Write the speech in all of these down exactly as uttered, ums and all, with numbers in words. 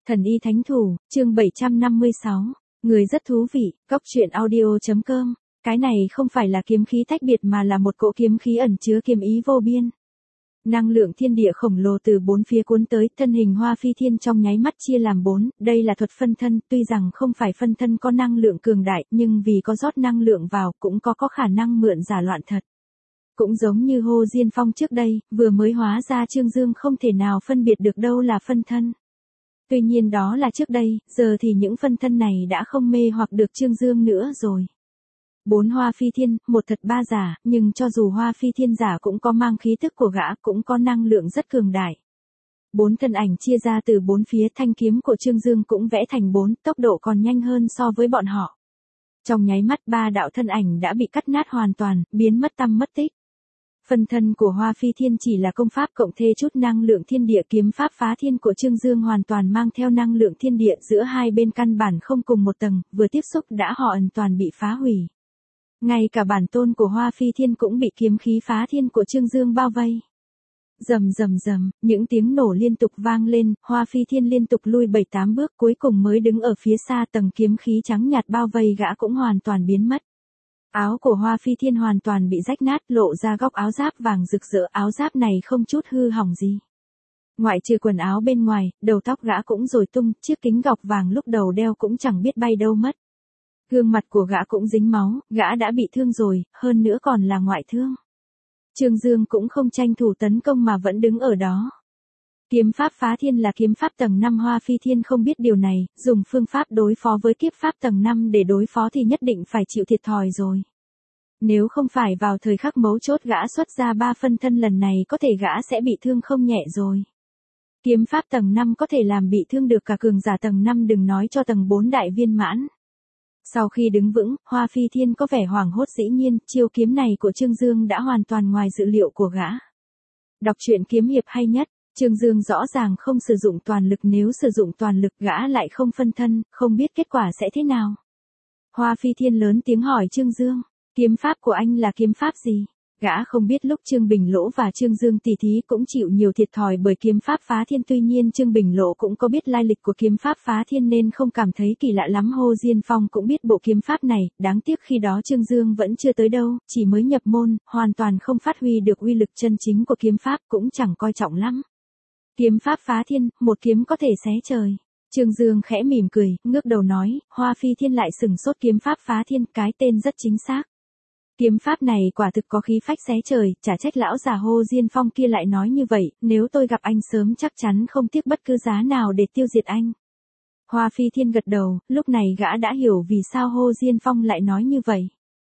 Thần y thánh thủ, chương bảy trăm năm mươi sáu. Người rất thú vị, cóc truyện audio.com. Cái này không phải là kiếm khí tách biệt mà là một cỗ kiếm khí ẩn chứa kiếm ý vô biên. Năng lượng thiên địa khổng lồ từ bốn phía cuốn tới, thân hình Hoa Phi Thiên trong nháy mắt chia làm bốn, đây là thuật phân thân, tuy rằng không phải phân thân có năng lượng cường đại, nhưng vì có rót năng lượng vào, cũng có có khả năng mượn giả loạn thật. Cũng giống như Hồ Diên Phong trước đây, vừa mới hóa ra Trương Dương không thể nào phân biệt được đâu là phân thân. Tuy nhiên đó là trước đây, giờ thì những phân thân này đã không mê hoặc được Trương Dương nữa rồi. Bốn Hoa Phi Thiên, một thật ba giả, nhưng cho dù Hoa Phi Thiên giả cũng có mang khí tức của gã, cũng có năng lượng rất cường đại. Bốn thân ảnh chia ra từ bốn phía, thanh kiếm của Trương Dương cũng vẽ thành bốn, tốc độ còn nhanh hơn so với bọn họ. Trong nháy mắt ba đạo thân ảnh đã bị cắt nát hoàn toàn, biến mất tăm mất tích. Phân thân của Hoa Phi Thiên chỉ là công pháp cộng thêm chút năng lượng thiên địa, kiếm pháp phá thiên của Trương Dương hoàn toàn mang theo năng lượng thiên địa, giữa hai bên căn bản không cùng một tầng, vừa tiếp xúc đã họ hoàn toàn bị phá hủy. Ngay cả bản tôn của Hoa Phi Thiên cũng bị kiếm khí phá thiên của Trương Dương bao vây. Rầm rầm rầm, những tiếng nổ liên tục vang lên, Hoa Phi Thiên liên tục lui bảy tám bước, cuối cùng mới đứng ở phía xa, tầng kiếm khí trắng nhạt bao vây gã cũng hoàn toàn biến mất. Áo của Hoa Phi Thiên hoàn toàn bị rách nát, lộ ra góc áo giáp vàng rực rỡ, áo giáp này không chút hư hỏng gì. Ngoại trừ quần áo bên ngoài, đầu tóc gã cũng rối tung, chiếc kính gọng vàng lúc đầu đeo cũng chẳng biết bay đâu mất. Gương mặt của gã cũng dính máu, gã đã bị thương rồi, hơn nữa còn là ngoại thương. Trương Dương cũng không tranh thủ tấn công mà vẫn đứng ở đó. Kiếm pháp phá thiên là kiếm pháp tầng năm, Hoa Phi Thiên không biết điều này, dùng phương pháp đối phó với kiếp pháp tầng năm để đối phó thì nhất định phải chịu thiệt thòi rồi. Nếu không phải vào thời khắc mấu chốt gã xuất ra ba phân thân, lần này có thể gã sẽ bị thương không nhẹ rồi. Kiếm pháp tầng năm có thể làm bị thương được cả cường giả tầng năm, đừng nói cho tầng bốn đại viên mãn. Sau khi đứng vững, Hoa Phi Thiên có vẻ hoảng hốt, dĩ nhiên, chiêu kiếm này của Trương Dương đã hoàn toàn ngoài dự liệu của gã. Đọc truyện kiếm hiệp hay nhất. Trương Dương rõ ràng không sử dụng toàn lực, nếu sử dụng toàn lực gã lại không phân thân, không biết kết quả sẽ thế nào. Hoa Phi Thiên lớn tiếng hỏi Trương Dương, kiếm pháp của anh là kiếm pháp gì? Gã không biết lúc Trương Bình Lỗ và Trương Dương tỉ thí cũng chịu nhiều thiệt thòi bởi kiếm pháp phá thiên, tuy nhiên Trương Bình Lỗ cũng có biết lai lịch của kiếm pháp phá thiên nên không cảm thấy kỳ lạ lắm. Hồ Diên Phong cũng biết bộ kiếm pháp này, đáng tiếc khi đó Trương Dương vẫn chưa tới đâu, chỉ mới nhập môn, hoàn toàn không phát huy được uy lực chân chính của kiếm pháp, cũng chẳng coi trọng lắm. Kiếm pháp phá thiên, một kiếm có thể xé trời. Trương Dương khẽ mỉm cười, ngước đầu nói, Hoa Phi Thiên lại sừng sốt, kiếm pháp phá thiên, cái tên rất chính xác. Kiếm pháp này quả thực có khí phách xé trời, chả trách lão già Hồ Diên Phong kia lại nói như vậy, nếu tôi gặp anh sớm chắc chắn không tiếc bất cứ giá nào để tiêu diệt anh. Hoa Phi Thiên gật đầu, lúc này gã đã hiểu vì sao Hồ Diên Phong lại nói như vậy.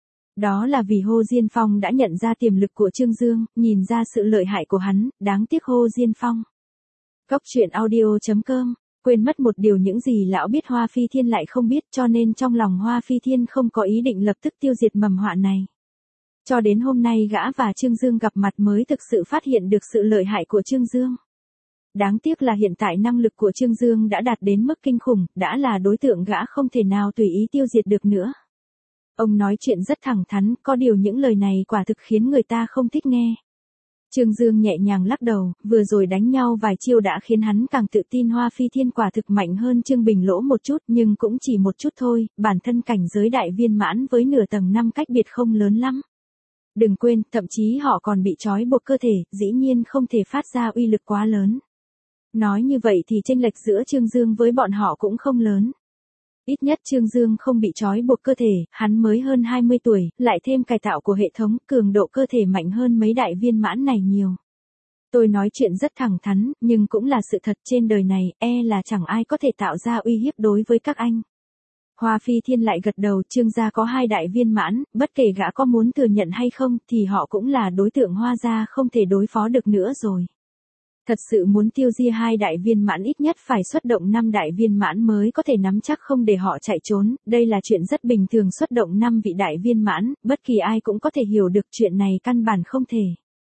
Đó là vì Hồ Diên Phong đã nhận ra tiềm lực của Trương Dương, nhìn ra sự lợi hại của hắn, đáng tiếc Hồ Diên Phong. Cóc truyện audio.com, quên mất một điều, những gì lão biết Hoa Phi Thiên lại không biết, cho nên trong lòng Hoa Phi Thiên không có ý định lập tức tiêu diệt mầm họa này. Cho đến hôm nay gã và Trương Dương gặp mặt mới thực sự phát hiện được sự lợi hại của Trương Dương. Đáng tiếc là hiện tại năng lực của Trương Dương đã đạt đến mức kinh khủng, đã là đối tượng gã không thể nào tùy ý tiêu diệt được nữa. Ông nói chuyện rất thẳng thắn, có điều những lời này quả thực khiến người ta không thích nghe. Trương Dương nhẹ nhàng lắc đầu, vừa rồi đánh nhau vài chiêu đã khiến hắn càng tự tin. Hoa Phi Thiên quả thực mạnh hơn Trương Bình Lỗ một chút, nhưng cũng chỉ một chút thôi, bản thân cảnh giới đại viên mãn với nửa tầng năm cách biệt không lớn lắm. Đừng quên, thậm chí họ còn bị trói buộc cơ thể, dĩ nhiên không thể phát ra uy lực quá lớn. Nói như vậy thì chênh lệch giữa Trương Dương với bọn họ cũng không lớn. Ít nhất Trương Dương không bị trói buộc cơ thể, hắn mới hơn hai mươi tuổi, lại thêm cải tạo của hệ thống, cường độ cơ thể mạnh hơn mấy đại viên mãn này nhiều. Tôi nói chuyện rất thẳng thắn, nhưng cũng là sự thật, trên đời này, e là chẳng ai có thể tạo ra uy hiếp đối với các anh. Hoa Phi Thiên lại gật đầu, Trương gia có hai đại viên mãn, bất kể gã có muốn thừa nhận hay không, thì họ cũng là đối tượng Hoa gia không thể đối phó được nữa rồi. Thật sự muốn tiêu diệt hai đại viên mãn ít nhất phải xuất động năm đại viên mãn mới có thể nắm chắc không để họ chạy trốn, đây là chuyện rất bình thường, xuất động năm vị đại viên mãn, bất kỳ ai cũng có thể hiểu được chuyện này căn bản không thể.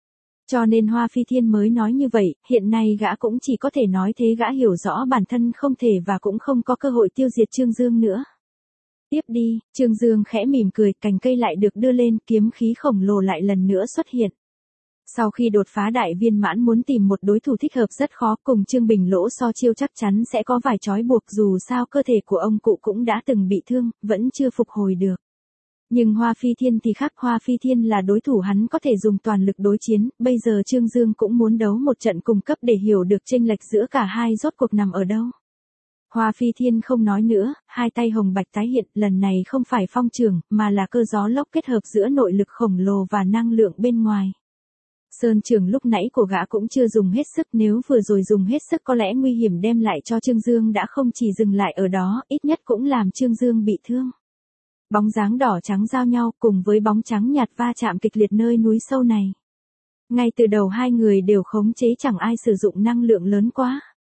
Cho nên Hoa Phi Thiên mới nói như vậy, hiện nay gã cũng chỉ có thể nói thế, gã hiểu rõ bản thân không thể và cũng không có cơ hội tiêu diệt Trương Dương nữa. Tiếp đi, Trương Dương khẽ mỉm cười, cành cây lại được đưa lên, kiếm khí khổng lồ lại lần nữa xuất hiện. Sau khi đột phá đại viên mãn muốn tìm một đối thủ thích hợp rất khó, cùng Trương Bình Lỗ so chiêu chắc chắn sẽ có vài trói buộc, dù sao cơ thể của ông cụ cũng đã từng bị thương, vẫn chưa phục hồi được. Nhưng Hoa Phi Thiên thì khác, Hoa Phi Thiên là đối thủ hắn có thể dùng toàn lực đối chiến, bây giờ Trương Dương cũng muốn đấu một trận cùng cấp để hiểu được chênh lệch giữa cả hai rốt cuộc nằm ở đâu. Hoa Phi Thiên không nói nữa, hai tay hồng bạch tái hiện, lần này không phải phong trường, mà là cơ gió lốc kết hợp giữa nội lực khổng lồ và năng lượng bên ngoài. Sơn trường lúc nãy của gã cũng chưa dùng hết sức, nếu vừa rồi dùng hết sức có lẽ nguy hiểm đem lại cho Trương Dương đã không chỉ dừng lại ở đó, ít nhất cũng làm Trương Dương bị thương. Bóng dáng đỏ trắng giao nhau cùng với bóng trắng nhạt va chạm kịch liệt nơi núi sâu này. Ngay từ đầu hai người đều khống chế, chẳng ai sử dụng năng lượng lớn quá.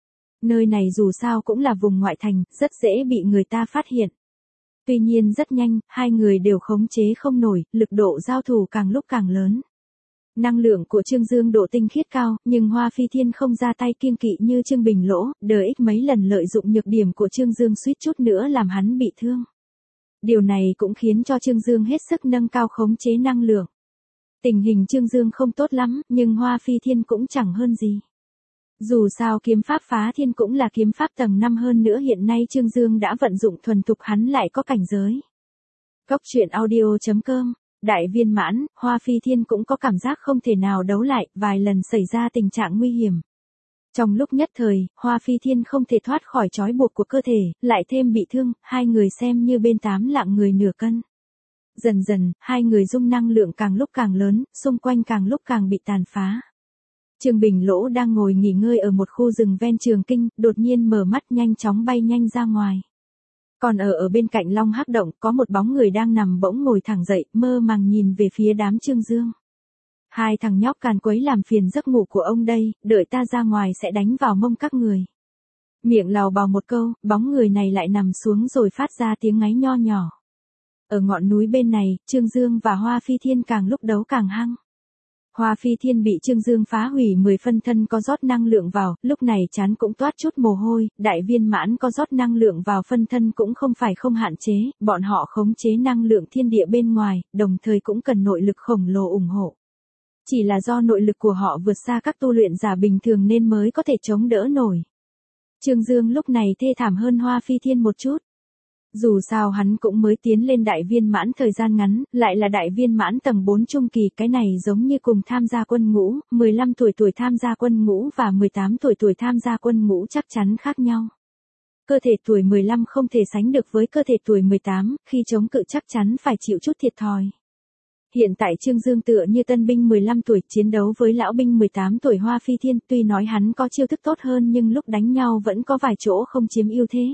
Nơi này dù sao cũng là vùng ngoại thành, rất dễ bị người ta phát hiện. Tuy nhiên rất nhanh, hai người đều khống chế không nổi, lực độ giao thủ càng lúc càng lớn. Năng lượng của Trương Dương độ tinh khiết cao, nhưng Hoa Phi Thiên không ra tay kiêng kỵ như Trương Bình Lỗ, đờ ích mấy lần lợi dụng nhược điểm của Trương Dương suýt chút nữa làm hắn bị thương. Điều này cũng khiến cho Trương Dương hết sức nâng cao khống chế năng lượng. Tình hình Trương Dương không tốt lắm, nhưng Hoa Phi Thiên cũng chẳng hơn gì. Dù sao kiếm pháp phá thiên cũng là kiếm pháp tầng năm, hơn nữa hiện nay Trương Dương đã vận dụng thuần thục, hắn lại có cảnh giới. Cốc truyện audio chấm com. Đại viên mãn, Hoa Phi Thiên cũng có cảm giác không thể nào đấu lại, vài lần xảy ra tình trạng nguy hiểm. Trong lúc nhất thời, Hoa Phi Thiên không thể thoát khỏi trói buộc của cơ thể, lại thêm bị thương, hai người xem như bên tám lạng người nửa cân. Dần dần, hai người dung năng lượng càng lúc càng lớn, xung quanh càng lúc càng bị tàn phá. Trương Bình Lỗ đang ngồi nghỉ ngơi ở một khu rừng ven Trường Kinh, đột nhiên mở mắt nhanh chóng bay nhanh ra ngoài. Còn ở ở bên cạnh Long Hắc Động có một bóng người đang nằm bỗng ngồi thẳng dậy, mơ màng nhìn về phía đám Trương Dương. Hai thằng nhóc càn quấy làm phiền giấc ngủ của ông đây, đợi ta ra ngoài sẽ đánh vào mông các người. Miệng lào bào một câu, bóng người này lại nằm xuống rồi phát ra tiếng ngáy nho nhỏ. Ở ngọn núi bên này, Trương Dương và Hoa Phi Thiên càng lúc đấu càng hăng. Hoa Phi Thiên bị Trương Dương phá hủy mười phân thân có rót năng lượng vào, lúc này trán cũng toát chút mồ hôi, đại viên mãn có rót năng lượng vào phân thân cũng không phải không hạn chế, bọn họ khống chế năng lượng thiên địa bên ngoài, đồng thời cũng cần nội lực khổng lồ ủng hộ. Chỉ là do nội lực của họ vượt xa các tu luyện giả bình thường nên mới có thể chống đỡ nổi. Trương Dương lúc này thê thảm hơn Hoa Phi Thiên một chút. Dù sao hắn cũng mới tiến lên đại viên mãn thời gian ngắn, lại là đại viên mãn tầng bốn trung kỳ, cái này giống như cùng tham gia quân ngũ, mười lăm tuổi tuổi tham gia quân ngũ và mười tám tuổi tuổi tham gia quân ngũ chắc chắn khác nhau. Cơ thể tuổi mười lăm không thể sánh được với cơ thể tuổi mười tám, khi chống cự chắc chắn phải chịu chút thiệt thòi. Hiện tại Trương Dương tựa như tân binh mười lăm tuổi chiến đấu với lão binh mười tám tuổi Hoa Phi Thiên, tuy nói hắn có chiêu thức tốt hơn nhưng lúc đánh nhau vẫn có vài chỗ không chiếm ưu thế.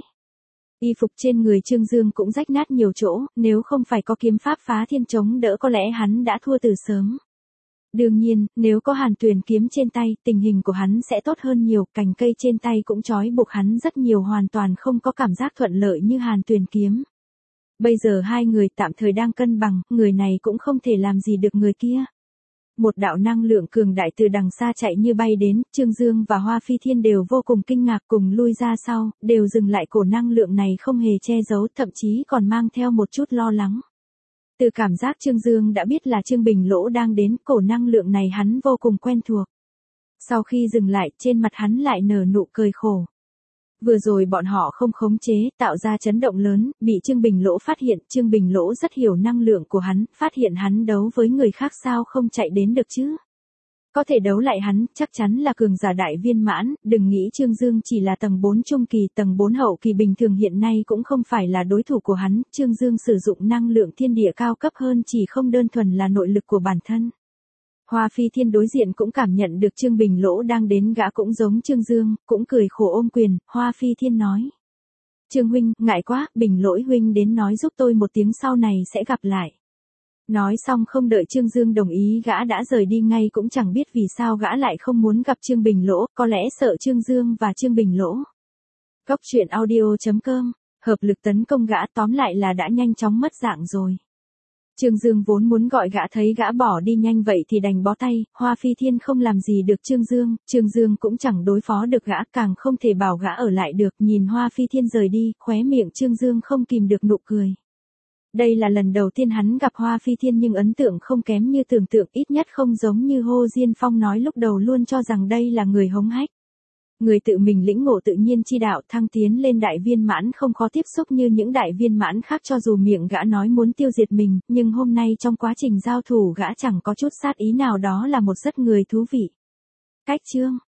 Y phục trên người Trương Dương cũng rách nát nhiều chỗ, nếu không phải có kiếm pháp phá thiên chống đỡ có lẽ hắn đã thua từ sớm. Đương nhiên, nếu có Hàn Tuyền kiếm trên tay, tình hình của hắn sẽ tốt hơn nhiều, cành cây trên tay cũng trói buộc hắn rất nhiều, hoàn toàn không có cảm giác thuận lợi như Hàn Tuyền kiếm. Bây giờ hai người tạm thời đang cân bằng, người này cũng không thể làm gì được người kia. Một đạo năng lượng cường đại từ đằng xa chạy như bay đến, Trương Dương và Hoa Phi Thiên đều vô cùng kinh ngạc, cùng lui ra sau, đều dừng lại, cổ năng lượng này không hề che giấu, thậm chí còn mang theo một chút lo lắng. Từ cảm giác Trương Dương đã biết là Trương Bình Lỗ đang đến, cổ năng lượng này hắn vô cùng quen thuộc. Sau khi dừng lại, trên mặt hắn lại nở nụ cười khổ. Vừa rồi bọn họ không khống chế, tạo ra chấn động lớn, bị Trương Bình Lỗ phát hiện, Trương Bình Lỗ rất hiểu năng lượng của hắn, phát hiện hắn đấu với người khác sao không chạy đến được chứ. Có thể đấu lại hắn, chắc chắn là cường giả đại viên mãn, đừng nghĩ Trương Dương chỉ là tầng bốn trung kỳ, tầng bốn hậu kỳ bình thường hiện nay cũng không phải là đối thủ của hắn, Trương Dương sử dụng năng lượng thiên địa cao cấp hơn chỉ không đơn thuần là nội lực của bản thân. Hoa Phi Thiên đối diện cũng cảm nhận được Trương Bình Lỗ đang đến, gã cũng giống Trương Dương, cũng cười khổ ôm quyền, Hoa Phi Thiên nói. Trương huynh, ngại quá, Bình Lỗi huynh đến nói giúp tôi một tiếng, sau này sẽ gặp lại. Nói xong không đợi Trương Dương đồng ý gã đã rời đi ngay, cũng chẳng biết vì sao gã lại không muốn gặp Trương Bình Lỗ, có lẽ sợ Trương Dương và Trương Bình Lỗ. Cốc truyện audio chấm com, hợp lực tấn công gã, tóm lại là đã nhanh chóng mất dạng rồi. Trương Dương vốn muốn gọi gã, thấy gã bỏ đi nhanh vậy thì đành bó tay, Hoa Phi Thiên không làm gì được Trương Dương, Trương Dương cũng chẳng đối phó được gã, càng không thể bảo gã ở lại được, nhìn Hoa Phi Thiên rời đi, khóe miệng Trương Dương không kìm được nụ cười. Đây là lần đầu tiên hắn gặp Hoa Phi Thiên nhưng ấn tượng không kém như tưởng tượng, ít nhất không giống như Hồ Diên Phong nói lúc đầu luôn cho rằng đây là người hống hách. Người tự mình lĩnh ngộ tự nhiên chi đạo thăng tiến lên đại viên mãn không khó tiếp xúc như những đại viên mãn khác, cho dù miệng gã nói muốn tiêu diệt mình, nhưng hôm nay trong quá trình giao thủ gã chẳng có chút sát ý nào, đó là một rất người thú vị. Cách chương